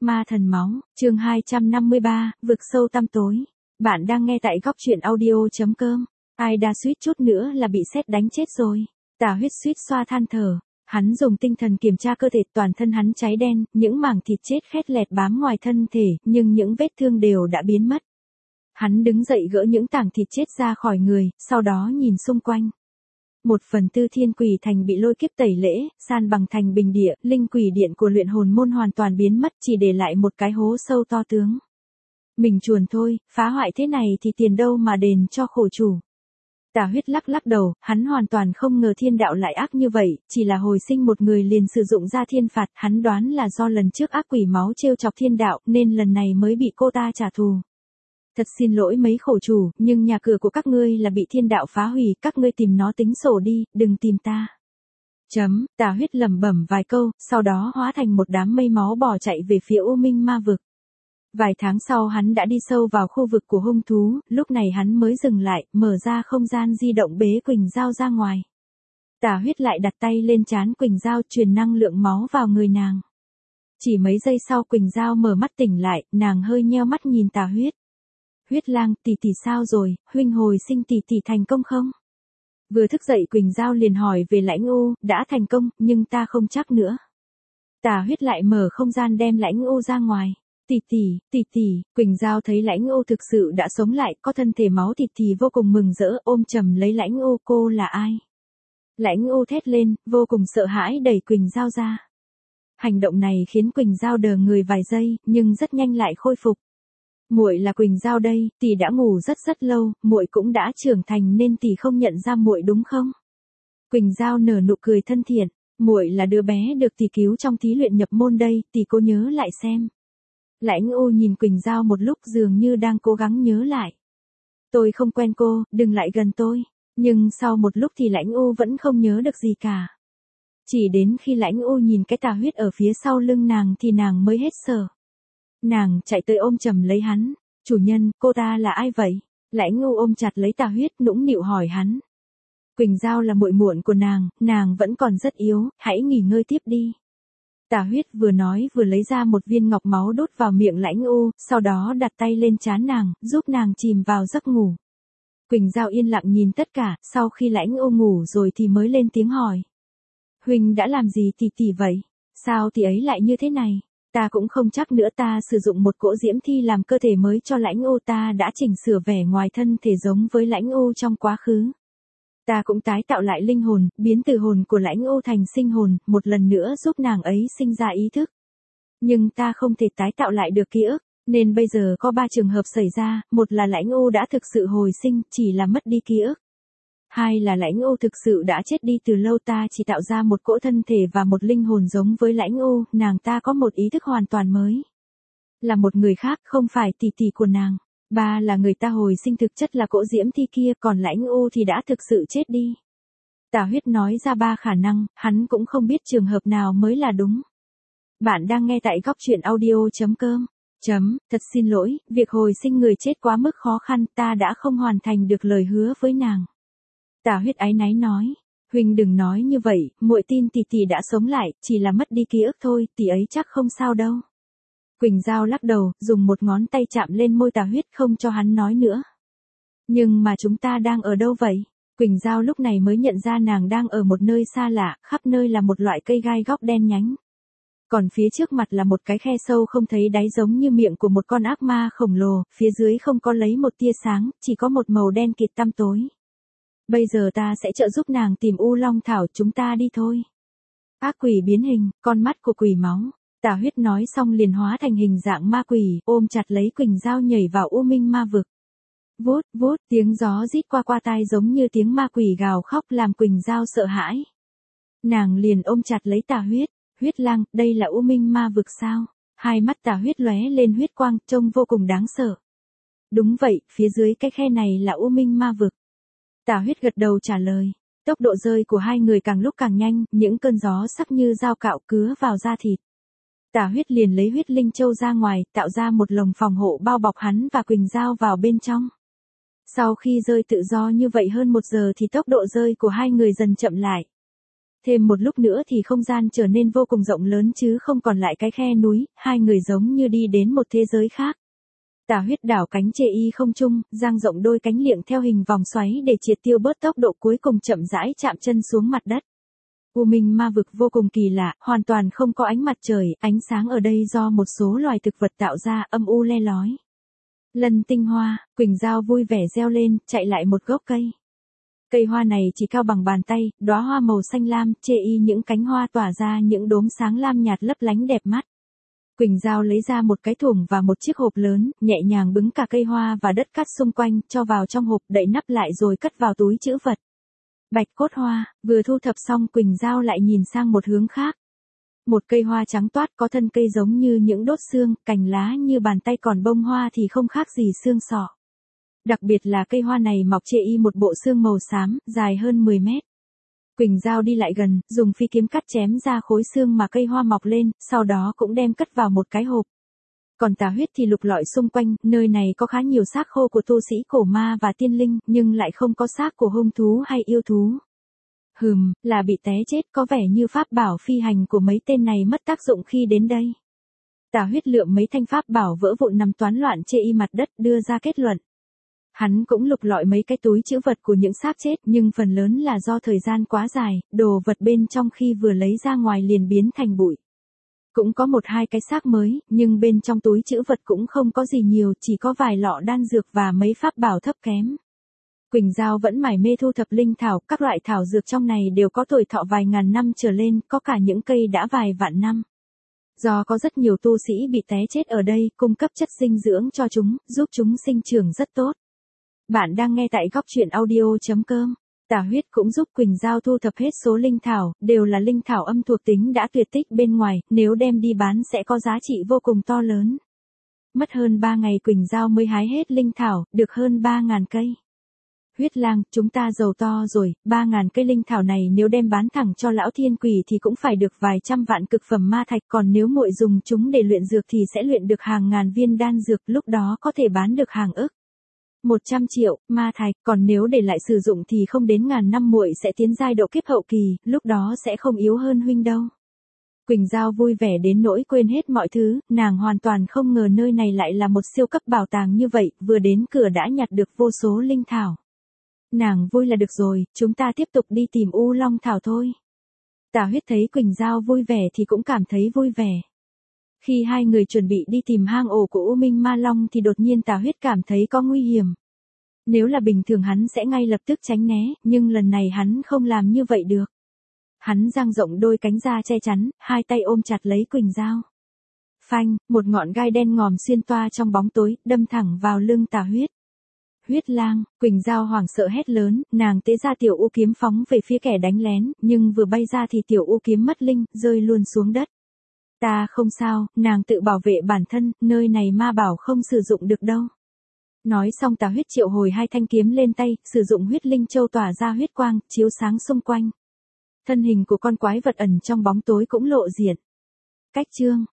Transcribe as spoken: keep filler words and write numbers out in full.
Ma thần máu, chương hai trăm năm mươi ba, vực sâu tăm tối. Bạn đang nghe tại góc truyện audio.com. Ai đã suýt chút nữa là bị sét đánh chết rồi. Tà Huyết suýt xoa than thở. Hắn dùng tinh thần kiểm tra cơ thể, toàn thân hắn cháy đen, những mảng thịt chết khét lẹt bám ngoài thân thể, nhưng những vết thương đều đã biến mất. Hắn đứng dậy gỡ những tảng thịt chết ra khỏi người, sau đó nhìn xung quanh. Một phần tư thiên quỷ thành bị lôi kiếp tẩy lễ, san bằng thành bình địa, linh quỷ điện của luyện hồn môn hoàn toàn biến mất, chỉ để lại một cái hố sâu to tướng. Mình chuồn thôi, phá hoại thế này thì tiền đâu mà đền cho khổ chủ. Tà Huyết lắc lắc đầu, hắn hoàn toàn không ngờ thiên đạo lại ác như vậy, chỉ là hồi sinh một người liền sử dụng ra thiên phạt, hắn đoán là do lần trước ác quỷ máu trêu chọc thiên đạo, nên lần này mới bị cô ta trả thù. Thật xin lỗi mấy khổ chủ, nhưng nhà cửa của các ngươi là bị thiên đạo phá hủy, các ngươi tìm nó tính sổ đi, đừng tìm ta. Chấm, Tà Huyết lẩm bẩm vài câu, sau đó hóa thành một đám mây máu bỏ chạy về phía U Minh Ma vực. Vài tháng sau hắn đã đi sâu vào khu vực của hung thú, lúc này hắn mới dừng lại, mở ra không gian di động bế Quỳnh Giao ra ngoài. Tà Huyết lại đặt tay lên trán Quỳnh Giao, truyền năng lượng máu vào người nàng. Chỉ mấy giây sau Quỳnh Giao mở mắt tỉnh lại, nàng hơi nheo mắt nhìn Tà Huyết. Huyết Lang, tỷ tỷ sao rồi, huynh hồi sinh tỷ tỷ thành công không? Vừa thức dậy Quỳnh Giao liền hỏi về Lãnh U, đã thành công, nhưng ta không chắc nữa. Tà Huyết lại mở không gian đem Lãnh U ra ngoài. Tỷ tỷ, tỷ tỷ, Quỳnh Giao thấy Lãnh U thực sự đã sống lại, có thân thể máu thịt thì vô cùng mừng rỡ, ôm chầm lấy Lãnh U, cô là ai? Lãnh U thét lên, vô cùng sợ hãi đẩy Quỳnh Giao ra. Hành động này khiến Quỳnh Giao đờ người vài giây, nhưng rất nhanh lại khôi phục. Muội là Quỳnh Giao đây, tỷ đã ngủ rất rất lâu, muội cũng đã trưởng thành nên tỷ không nhận ra muội đúng không? Quỳnh Giao nở nụ cười thân thiện, muội là đứa bé được tỷ cứu trong thí luyện nhập môn đây, tỷ cố nhớ lại xem. Lãnh U nhìn Quỳnh Giao một lúc dường như đang cố gắng nhớ lại. Tôi không quen cô, đừng lại gần tôi. Nhưng sau một lúc thì Lãnh U vẫn không nhớ được gì cả. Chỉ đến khi Lãnh U nhìn cái Tà Huyết ở phía sau lưng nàng thì nàng mới hết sợ. Nàng chạy tới ôm chầm lấy hắn. Chủ nhân, cô ta là ai vậy? Lãnh U ôm chặt lấy Tà Huyết, nũng nịu hỏi hắn. Quỳnh Giao là muội muội của nàng, nàng vẫn còn rất yếu, hãy nghỉ ngơi tiếp đi. Tà Huyết vừa nói vừa lấy ra một viên ngọc máu đút vào miệng Lãnh U, sau đó đặt tay lên trán nàng, giúp nàng chìm vào giấc ngủ. Quỳnh Giao yên lặng nhìn tất cả, sau khi Lãnh U ngủ rồi thì mới lên tiếng hỏi. Huynh đã làm gì tỷ tỷ vậy? Sao tỷ ấy lại như thế này? Ta cũng không chắc nữa, ta sử dụng một cỗ diễm thi làm cơ thể mới cho Lãnh U, ta đã chỉnh sửa vẻ ngoài thân thể giống với Lãnh U trong quá khứ. Ta cũng tái tạo lại linh hồn, biến từ hồn của Lãnh U thành sinh hồn, một lần nữa giúp nàng ấy sinh ra ý thức. Nhưng ta không thể tái tạo lại được ký ức, nên bây giờ có ba trường hợp xảy ra, một là Lãnh U đã thực sự hồi sinh, chỉ là mất đi ký ức. Hai là Lãnh U thực sự đã chết đi từ lâu, ta chỉ tạo ra một cỗ thân thể và một linh hồn giống với Lãnh U, nàng ta có một ý thức hoàn toàn mới. Là một người khác, không phải tỷ tỷ của nàng. Ba là người ta hồi sinh thực chất là cỗ diễm thi kia, còn Lãnh U thì đã thực sự chết đi. Tà Huyết nói ra ba khả năng, hắn cũng không biết trường hợp nào mới là đúng. Bạn đang nghe tại góc truyện audio.com. Chấm, thật xin lỗi, việc hồi sinh người chết quá mức khó khăn, ta đã không hoàn thành được lời hứa với nàng. Tà Huyết áy náy nói, huynh đừng nói như vậy, muội tin tỷ tỷ đã sống lại, chỉ là mất đi ký ức thôi, tỷ ấy chắc không sao đâu. Quỳnh Giao lắc đầu, dùng một ngón tay chạm lên môi Tà Huyết không cho hắn nói nữa. Nhưng mà chúng ta đang ở đâu vậy? Quỳnh Giao lúc này mới nhận ra nàng đang ở một nơi xa lạ, khắp nơi là một loại cây gai góc đen nhánh. Còn phía trước mặt là một cái khe sâu không thấy đáy giống như miệng của một con ác ma khổng lồ, phía dưới không có lấy một tia sáng, chỉ có một màu đen kịt tăm tối. Bây giờ ta sẽ trợ giúp nàng tìm U Long Thảo, chúng ta đi thôi. Ác quỷ biến hình, con mắt của quỷ máu. Tà Huyết nói xong liền hóa thành hình dạng ma quỷ, ôm chặt lấy Quỳnh Giao nhảy vào U Minh Ma vực. Vút, vút, tiếng gió rít qua qua tai giống như tiếng ma quỷ gào khóc làm Quỳnh Giao sợ hãi. Nàng liền ôm chặt lấy Tà Huyết. Huyết Lang, đây là U Minh Ma vực sao? Hai mắt Tà Huyết lóe lên huyết quang, trông vô cùng đáng sợ. Đúng vậy, phía dưới cái khe này là U Minh Ma vực. Tà Huyết gật đầu trả lời. Tốc độ rơi của hai người càng lúc càng nhanh, những cơn gió sắc như dao cạo cứa vào da thịt. Tà Huyết liền lấy huyết linh châu ra ngoài, tạo ra một lồng phòng hộ bao bọc hắn và Quỳnh Giao vào bên trong. Sau khi rơi tự do như vậy hơn một giờ thì tốc độ rơi của hai người dần chậm lại. Thêm một lúc nữa thì không gian trở nên vô cùng rộng lớn chứ không còn lại cái khe núi, hai người giống như đi đến một thế giới khác. Tà Huyết đảo cánh chê y không trung, dang rộng đôi cánh liệng theo hình vòng xoáy để triệt tiêu bớt tốc độ, cuối cùng chậm rãi chạm chân xuống mặt đất. U Minh ma vực vô cùng kỳ lạ, hoàn toàn không có ánh mặt trời, ánh sáng ở đây do một số loài thực vật tạo ra, âm u le lói. Lân tinh hoa, Quỳnh Giao vui vẻ reo lên, chạy lại một gốc cây. Cây hoa này chỉ cao bằng bàn tay, đóa hoa màu xanh lam, chê y những cánh hoa tỏa ra những đốm sáng lam nhạt lấp lánh đẹp mắt. Quỳnh Giao lấy ra một cái thùng và một chiếc hộp lớn, nhẹ nhàng bứng cả cây hoa và đất cát xung quanh, cho vào trong hộp, đậy nắp lại rồi cất vào túi trữ vật. Bạch cốt hoa, vừa thu thập xong Quỳnh Giao lại nhìn sang một hướng khác. Một cây hoa trắng toát có thân cây giống như những đốt xương, cành lá như bàn tay, còn bông hoa thì không khác gì xương sọ. Đặc biệt là cây hoa này mọc chê y một bộ xương màu xám, dài hơn mười mét. Quỳnh Giao đi lại gần, dùng phi kiếm cắt chém ra khối xương mà cây hoa mọc lên, sau đó cũng đem cất vào một cái hộp. Còn Tà Huyết thì lục lọi xung quanh, nơi này có khá nhiều xác khô của tu sĩ cổ ma và tiên linh, nhưng lại không có xác của hung thú hay yêu thú. Hừm, là bị té chết, có vẻ như pháp bảo phi hành của mấy tên này mất tác dụng khi đến đây. Tà Huyết lượm mấy thanh pháp bảo vỡ vụn nằm toán loạn chê y mặt đất, đưa ra kết luận. Hắn cũng lục lọi mấy cái túi trữ vật của những xác chết, nhưng phần lớn là do thời gian quá dài, đồ vật bên trong khi vừa lấy ra ngoài liền biến thành bụi. Cũng có một hai cái xác mới, nhưng bên trong túi trữ vật cũng không có gì nhiều, chỉ có vài lọ đan dược và mấy pháp bảo thấp kém. Quỳnh Giao vẫn mải mê thu thập linh thảo, các loại thảo dược trong này đều có tuổi thọ vài ngàn năm trở lên, có cả những cây đã vài vạn năm. Do có rất nhiều tu sĩ bị té chết ở đây, cung cấp chất dinh dưỡng cho chúng, giúp chúng sinh trưởng rất tốt. Bạn đang nghe tại góc truyện audio chấm com. Tà Huyết cũng giúp Quỳnh Giao thu thập hết số linh thảo, đều là linh thảo âm thuộc tính đã tuyệt tích bên ngoài, nếu đem đi bán sẽ có giá trị vô cùng to lớn. Mất hơn ba ngày Quỳnh Giao mới hái hết linh thảo, được hơn ba ngàn cây. Huyết Lang, chúng ta giàu to rồi, ba ngàn cây linh thảo này nếu đem bán thẳng cho lão thiên quỷ thì cũng phải được vài trăm vạn cực phẩm ma thạch, còn nếu muội dùng chúng để luyện dược thì sẽ luyện được hàng ngàn viên đan dược, lúc đó có thể bán được hàng ức. một trăm triệu, ma thạch, còn nếu để lại sử dụng thì không đến ngàn năm muội sẽ tiến giai độ kiếp hậu kỳ, lúc đó sẽ không yếu hơn huynh đâu. Quỳnh Giao vui vẻ đến nỗi quên hết mọi thứ, nàng hoàn toàn không ngờ nơi này lại là một siêu cấp bảo tàng như vậy, vừa đến cửa đã nhặt được vô số linh thảo. Nàng vui là được rồi, chúng ta tiếp tục đi tìm U Long Thảo thôi. Tà Huyết thấy Quỳnh Giao vui vẻ thì cũng cảm thấy vui vẻ. Khi hai người chuẩn bị đi tìm hang ổ của U Minh Ma Long thì đột nhiên Tà Huyết cảm thấy có nguy hiểm. Nếu là bình thường hắn sẽ ngay lập tức tránh né, nhưng lần này hắn không làm như vậy được. Hắn dang rộng đôi cánh ra che chắn, hai tay ôm chặt lấy Quỳnh Giao. Phanh, một ngọn gai đen ngòm xuyên toa trong bóng tối, đâm thẳng vào lưng Tà Huyết. Huyết Lang, Quỳnh Giao hoảng sợ hét lớn, nàng tế ra tiểu u kiếm phóng về phía kẻ đánh lén, nhưng vừa bay ra thì tiểu u kiếm mất linh, rơi luôn xuống đất. Ta không sao, nàng tự bảo vệ bản thân, nơi này ma bảo không sử dụng được đâu. Nói xong Tà Huyết triệu hồi hai thanh kiếm lên tay, sử dụng huyết linh châu tỏa ra huyết quang, chiếu sáng xung quanh. Thân hình của con quái vật ẩn trong bóng tối cũng lộ diện. Cách chương